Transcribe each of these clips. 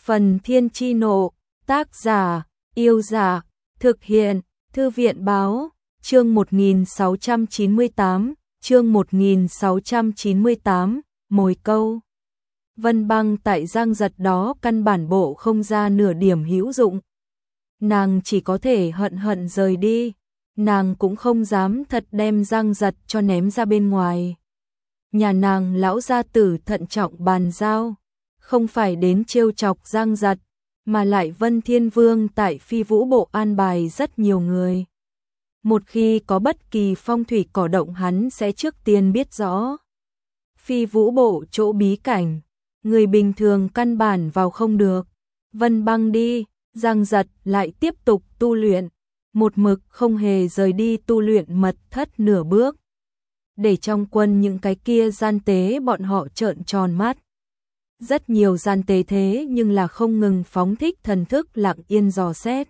Phần Thiên Chi Nộ, tác giả, Yêu Dạ, thực hiện, Thư viện Báo, chương 1698, chương 1698, mồi câu. Vân Băng tại Giang Giật đó căn bản bộ không ra nửa điểm hữu dụng. Nàng chỉ có thể hận hận rời đi, nàng cũng không dám thật đem Giang Giật cho ném ra bên ngoài. Nhà nàng lão gia tử thận trọng bàn giao, không phải đến trêu chọc Giang Giật, mà lại Vân Thiên Vương tại Phi Vũ Bộ an bài rất nhiều người. Một khi có bất kỳ phong thủy cỏ động hắn sẽ trước tiên biết rõ. Phi Vũ Bộ chỗ bí cảnh, người bình thường căn bản vào không được. Vân Băng đi, Giang Giật lại tiếp tục tu luyện, một mực không hề rời đi tu luyện mật thất nửa bước. Để trong quân những cái kia gian tế bọn họ trợn tròn mắt. Rất nhiều gian tế thế nhưng là không ngừng phóng thích thần thức lặng yên dò xét.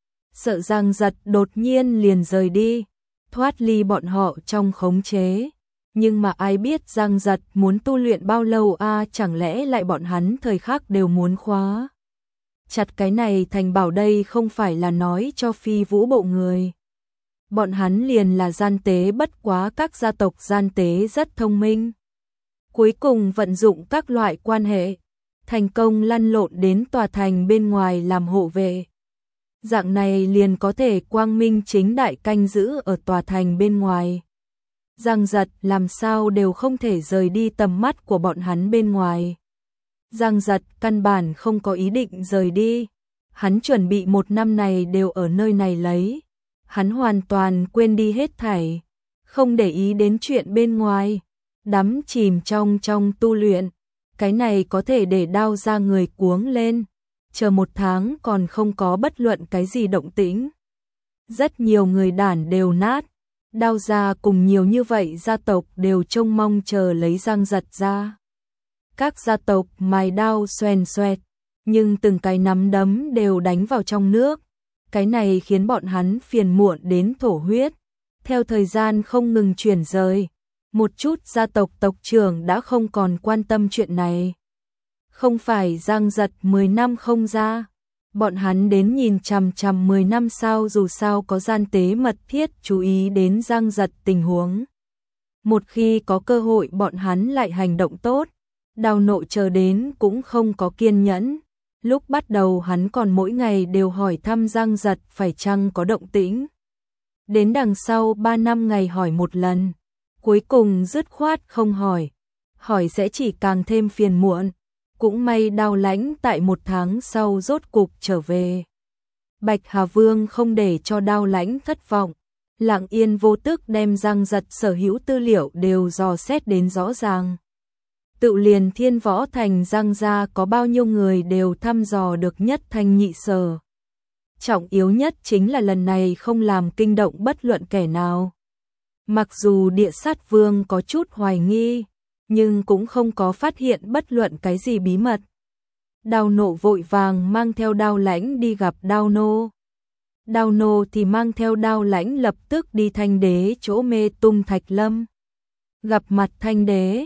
Sợ Giang Giật đột nhiên liền rời đi, thoát ly bọn họ trong khống chế. Nhưng mà ai biết Giang Giật muốn tu luyện bao lâu chẳng lẽ lại bọn hắn thời khắc đều muốn khóa. Chặt cái này thành bảo đây không phải là nói cho Phi Vũ Bộ người. Bọn hắn liền là gian tế, bất quá các gia tộc gian tế rất thông minh. Cuối cùng vận dụng các loại quan hệ, thành công lăn lộn đến tòa thành bên ngoài làm hộ vệ. Dạng này liền có thể quang minh chính đại canh giữ ở tòa thành bên ngoài. Giang Giật làm sao đều không thể rời đi tầm mắt của bọn hắn bên ngoài. Giang Giật căn bản không có ý định rời đi. Hắn chuẩn bị một năm này đều ở nơi này lấy. Hắn hoàn toàn quên đi hết thảy, không để ý đến chuyện bên ngoài, đắm chìm trong tu luyện. Cái này có thể để đao ra người cuống lên, chờ một tháng còn không có bất luận cái gì động tĩnh. Rất nhiều người đản đều nát, đao ra cùng nhiều như vậy gia tộc đều trông mong chờ lấy Giang Giật ra. Các gia tộc mài đao xoèn xoẹt, nhưng từng cái nắm đấm đều đánh vào trong nước. Cái này khiến bọn hắn phiền muộn đến thổ huyết. Theo thời gian không ngừng chuyển rời, một chút gia tộc tộc trưởng đã không còn quan tâm chuyện này. Không phải Giang Giật 10 năm không ra, bọn hắn đến nhìn chằm chằm 10 năm sau, dù sao có gian tế mật thiết chú ý đến Giang Giật tình huống. Một khi có cơ hội bọn hắn lại hành động tốt, Đào Nộ chờ đến cũng không có kiên nhẫn. Lúc bắt đầu hắn còn mỗi ngày đều hỏi thăm Giang Giật phải chăng có động tĩnh. Đến đằng sau 3 năm ngày hỏi một lần, cuối cùng dứt khoát không hỏi. Hỏi sẽ chỉ càng thêm phiền muộn. Cũng may Đao Lãnh tại 1 tháng sau rốt cục trở về. Bạch Hà Vương không để cho Đao Lãnh thất vọng, lặng yên vô tức đem Giang Giật sở hữu tư liệu đều dò xét đến rõ ràng. Tự liền Thiên Võ Thành Giang gia có bao nhiêu người đều thăm dò được nhất thanh nhị sở. Trọng yếu nhất chính là lần này không làm kinh động bất luận kẻ nào. Mặc dù Địa Sát Vương có chút hoài nghi, nhưng cũng không có phát hiện bất luận cái gì bí mật. Đao Nộ vội vàng mang theo Đao Lãnh đi gặp Đao Nô. Đao Nô thì mang theo Đao Lãnh lập tức đi Thanh Đế chỗ Mê Tung Thạch Lâm. Gặp mặt Thanh Đế,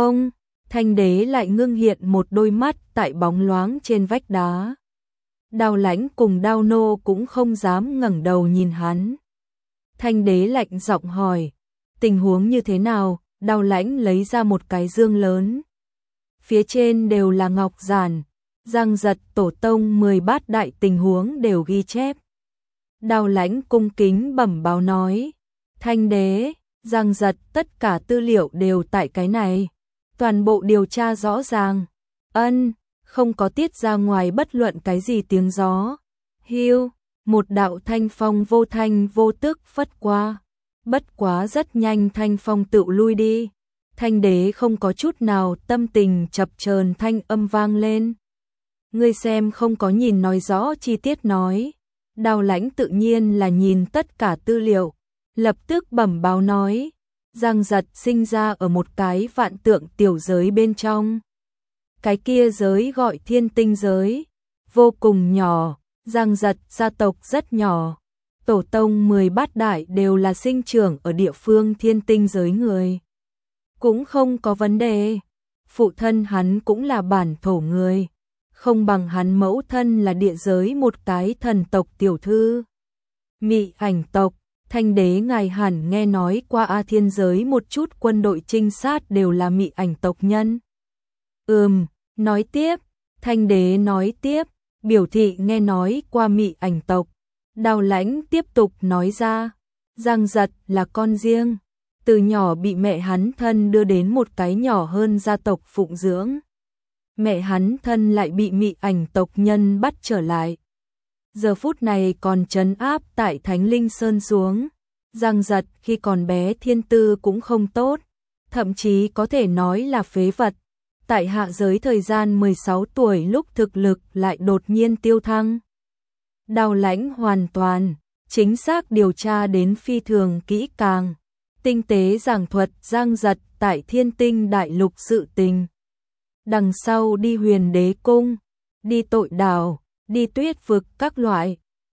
Thanh Đế lại ngưng hiện một đôi mắt tại bóng loáng trên vách đá. Đao Lãnh cùng Đao Nô cũng không dám ngẩng đầu nhìn hắn. Thanh Đế lạnh giọng hỏi, tình huống như thế nào? Đao Lãnh lấy ra một cái dương lớn. Phía trên đều là ngọc giản, Giang Giật tổ tông 10 bát đại tình huống đều ghi chép. Đao Lãnh cung kính bẩm báo nói, Thanh Đế, Giang Giật tất cả tư liệu đều tại cái này. Toàn bộ điều tra rõ ràng, không có tiết ra ngoài bất luận cái gì tiếng gió. Hiu, một đạo thanh phong vô thanh vô tức phất qua, bất quá rất nhanh thanh phong tự lui đi. Thanh Đế không có chút nào tâm tình chập chờn, thanh âm vang lên. Ngươi xem không có nhìn nói rõ chi tiết nói. Đao Lãnh tự nhiên là nhìn tất cả tư liệu, lập tức bẩm báo nói. Giang Giật sinh ra ở một cái vạn tượng tiểu giới bên trong. Cái kia giới gọi Thiên Tinh giới, vô cùng nhỏ. Giang Giật gia tộc rất nhỏ, tổ tông 10 bát đại đều là sinh trưởng ở địa phương Thiên Tinh giới người. Cũng không có vấn đề, phụ thân hắn cũng là bản thổ người, không bằng hắn mẫu thân là địa giới một cái thần tộc tiểu thư. Mị ảnh tộc, Thanh đế ngài hẳn nghe nói qua A Thiên giới một chút quân đội trinh sát đều là mị ảnh tộc nhân. Nói tiếp, Thanh đế nói tiếp, biểu thị nghe nói qua mị ảnh tộc. Đào Lãnh tiếp tục nói ra, Giang Giật là con riêng, từ nhỏ bị mẹ hắn thân đưa đến một cái nhỏ hơn gia tộc phụng dưỡng. Mẹ hắn thân lại bị mị ảnh tộc nhân bắt trở lại. Giờ phút này còn trấn áp tại Thánh Linh Sơn xuống. Giang Giật khi còn bé thiên tư cũng không tốt, thậm chí có thể nói là phế vật. Tại hạ giới thời gian 16 tuổi lúc thực lực lại đột nhiên tiêu thăng. Đào Lãnh hoàn toàn, chính xác điều tra đến phi thường kỹ càng, tinh tế giảng thuật Giang Giật tại Thiên Tinh Đại Lục sự tình. Đằng sau đi Huyền Đế Cung, đi Tội Đảo, đi Tuyết Vực các loại,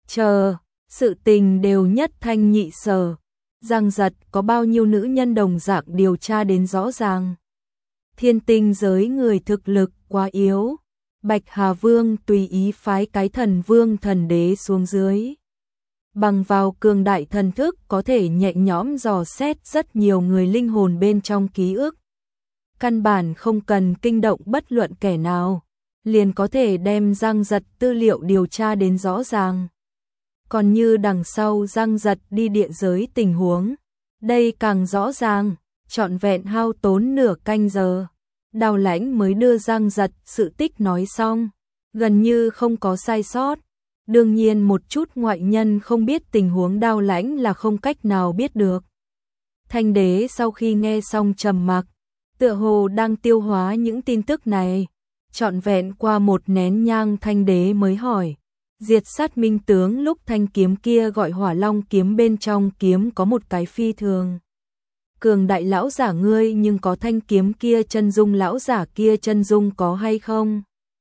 sự tình đều nhất thanh nhị sở. Giang Giật có bao nhiêu nữ nhân đồng dạng điều tra đến rõ ràng. Thiên tinh giới người thực lực quá yếu, Bạch Hà Vương tùy ý phái cái thần vương thần đế xuống dưới. Bằng vào cường đại thần thức có thể nhẹ nhõm dò xét rất nhiều người linh hồn bên trong ký ức. Căn bản không cần kinh động bất luận kẻ nào, liền có thể đem Giang Giật tư liệu điều tra đến rõ ràng. Còn như đằng sau Giang Giật đi địa giới tình huống, đây càng rõ ràng, trọn vẹn hao tốn nửa canh giờ. Đào Lãnh mới đưa Giang Giật sự tích nói xong, gần như không có sai sót. Đương nhiên một chút ngoại nhân không biết tình huống Đào Lãnh là không cách nào biết được. Thanh đế sau khi nghe xong trầm mặc, tựa hồ đang tiêu hóa những tin tức này. Trọn vẹn qua một nén nhang Thanh đế mới hỏi, diệt sát minh tướng lúc thanh kiếm kia gọi Hỏa Long kiếm bên trong kiếm có một cái phi thường cường đại lão giả ngươi, nhưng có thanh kiếm kia chân dung lão giả kia chân dung có hay không?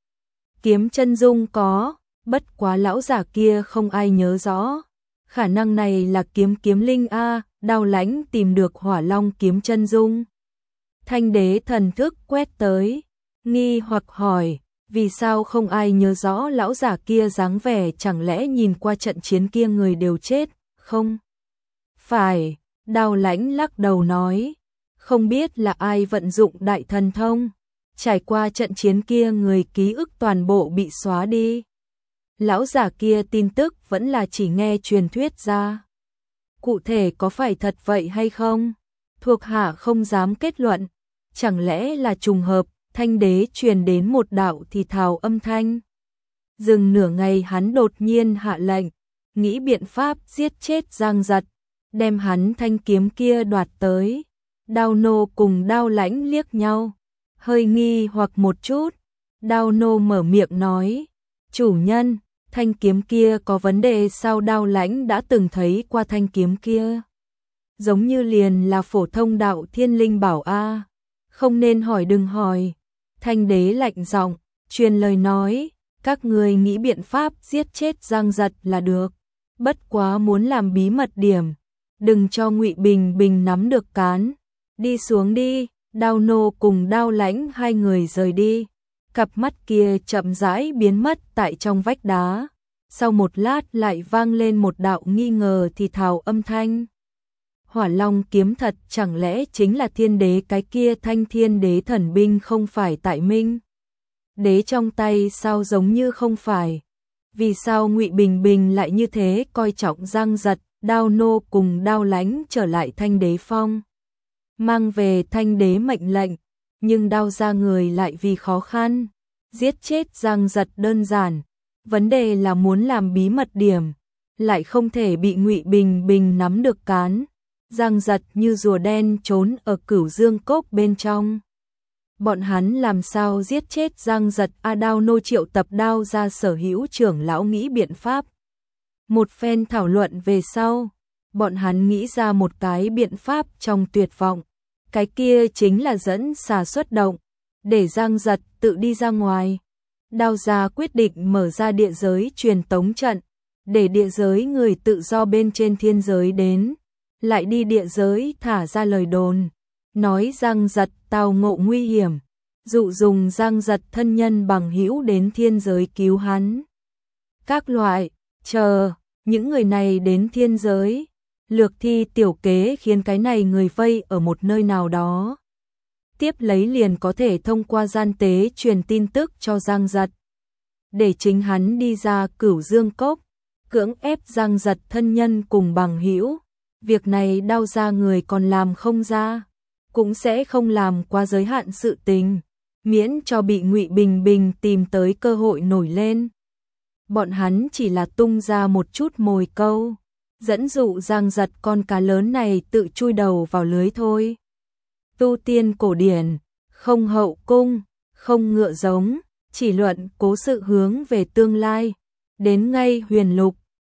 Kiếm chân dung có, bất quá lão giả kia không ai nhớ rõ. Khả năng này là kiếm linh a. Đào Lãnh tìm được Hỏa Long kiếm chân dung. Thanh đế thần thức quét tới, nghi hoặc hỏi, vì sao không ai nhớ rõ lão giả kia dáng vẻ, chẳng lẽ nhìn qua trận chiến kia người đều chết, không? Phải. Đào Lãnh lắc đầu nói, không biết là ai vận dụng đại thần thông, trải qua trận chiến kia người ký ức toàn bộ bị xóa đi. Lão giả kia tin tức vẫn là chỉ nghe truyền thuyết ra. Cụ thể có phải thật vậy hay không? Thuộc hạ không dám kết luận, chẳng lẽ là trùng hợp. Thanh đế truyền đến một đạo thì thào âm thanh. Dừng nửa ngày hắn đột nhiên hạ lệnh, nghĩ biện pháp giết chết Giang Giật, đem hắn thanh kiếm kia đoạt tới. Đao nô cùng Đao Lãnh liếc nhau, hơi nghi hoặc một chút. Đao nô mở miệng nói, chủ nhân, thanh kiếm kia có vấn đề sao? Đao Lãnh đã từng thấy qua thanh kiếm kia, giống như liền là phổ thông đạo thiên linh bảo a. Không nên hỏi, đừng hỏi. Thanh đế lạnh giọng, truyền lời nói, các người nghĩ biện pháp giết chết Giang Giật là được. Bất quá muốn làm bí mật điểm, đừng cho Ngụy Bình Bình nắm được cán. Đi xuống đi. Đao nô cùng Đao Lãnh hai người rời đi. Cặp mắt kia chậm rãi biến mất tại trong vách đá. Sau một lát lại vang lên một đạo nghi ngờ thì thào âm thanh. Hỏa Long kiếm thật chẳng lẽ chính là thiên đế cái kia thanh thiên đế thần binh không phải tại Minh đế trong tay sao? Giống như không phải. Vì sao Ngụy Bình Bình lại như thế coi trọng Giang Giật? Đao nô cùng Đao Lãnh trở lại Thanh Đế Phong, mang về Thanh Đế mệnh lệnh, nhưng Đao ra người lại vì khó khăn giết chết Giang Giật đơn giản. Vấn đề là muốn làm bí mật điểm, lại không thể bị Ngụy Bình Bình nắm được cán. Giang Giật như rùa đen trốn ở Cửu Dương Cốc bên trong. Bọn hắn làm sao giết chết Giang Giật? Đao nô triệu tập Đao ra sở hữu trưởng lão nghĩ biện pháp. Một phen thảo luận về sau, bọn hắn nghĩ ra một cái biện pháp trong tuyệt vọng. Cái kia chính là dẫn xà xuất động, để Giang Giật tự đi ra ngoài. Đao gia quyết định mở ra địa giới truyền tống trận, để địa giới người tự do bên trên thiên giới đến, lại đi địa giới thả ra lời đồn, nói Giang Giật tao ngộ nguy hiểm, dụ dùng Giang Giật thân nhân bằng hữu đến thiên giới cứu hắn. Các loại, chờ, những người này đến thiên giới, lược thi tiểu kế khiến cái này người vây ở một nơi nào đó. Tiếp lấy liền có thể thông qua gian tế truyền tin tức cho Giang Giật. Để chính hắn đi ra Cửu Dương Cốc, cưỡng ép Giang Giật thân nhân cùng bằng hữu. Việc này đau ra người còn làm không ra, cũng sẽ không làm qua giới hạn sự tình, miễn cho bị Ngụy Bình Bình tìm tới cơ hội nổi lên. Bọn hắn chỉ là tung ra một chút mồi câu, dẫn dụ Giang Giật con cá lớn này tự chui đầu vào lưới thôi. Tu tiên cổ điển, không hậu cung, không ngựa giống, chỉ luận cố sự hướng về tương lai, đến ngay huyền lục,